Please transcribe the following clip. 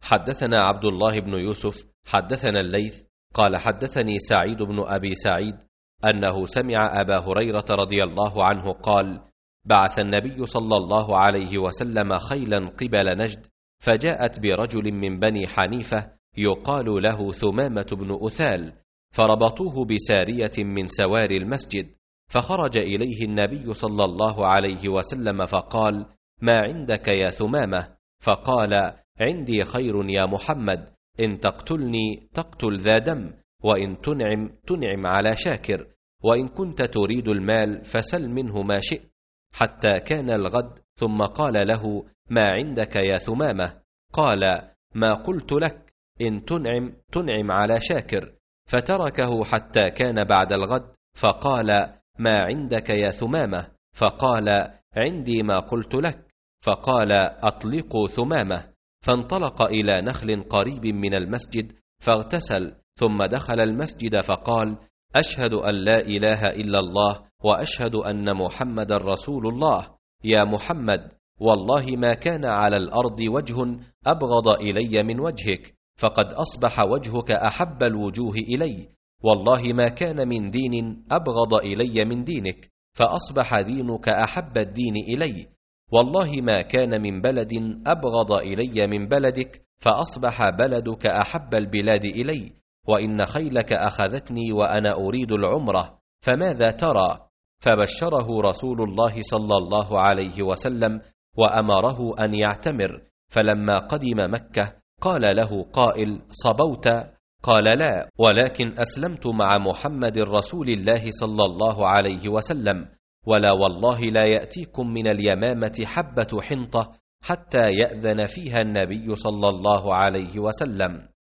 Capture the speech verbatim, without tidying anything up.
حدثنا عبد الله بن يوسف حدثنا الليث قال حدثني سعيد بن أبي سعيد أنه سمع أبا هريرة رضي الله عنه قال: بعث النبي صلى الله عليه وسلم خيلا قبل نجد، فجاءت برجل من بني حنيفة يقال له ثمامة بن أثال، فربطوه بسارية من سوار المسجد، فخرج إليه النبي صلى الله عليه وسلم فقال: ما عندك يا ثمامة؟ فقال: عندي خير يا محمد، إن تقتلني تقتل ذا دم، وإن تنعم تنعم على شاكر، وإن كنت تريد المال فسل منه ما شئت. حتى كان الغد، ثم قال له: ما عندك يا ثمامة؟ قال: ما قلت لك، إن تنعم تنعم على شاكر. فتركه حتى كان بعد الغد، فقال: ما عندك يا ثمامة؟ فقال: عندي ما قلت لك. فقال: أطلقوا ثمامة. فانطلق إلى نخل قريب من المسجد فاغتسل، ثم دخل المسجد فقال: أشهد أن لا إله إلا الله وأشهد أن محمد رسول الله. يا محمد، والله ما كان على الأرض وجه أبغض إلي من وجهك، فقد أصبح وجهك أحب الوجوه إلي. والله ما كان من دين أبغض إلي من دينك، فأصبح دينك أحب الدين إلي. والله ما كان من بلد أبغض إلي من بلدك، فأصبح بلدك أحب البلاد إلي. وإن خيلك أخذتني وأنا أريد العمرة، فماذا ترى؟ فبشره رسول الله صلى الله عليه وسلم وأمره أن يعتمر. فلما قدم مكة قال له قائل: صبوت؟ قال: لا، ولكن أسلمت مع محمد رسول الله صلى الله عليه وسلم، ولا والله لا يأتيكم من اليمامة حبة حنطة حتى يأذن فيها النبي صلى الله عليه وسلم.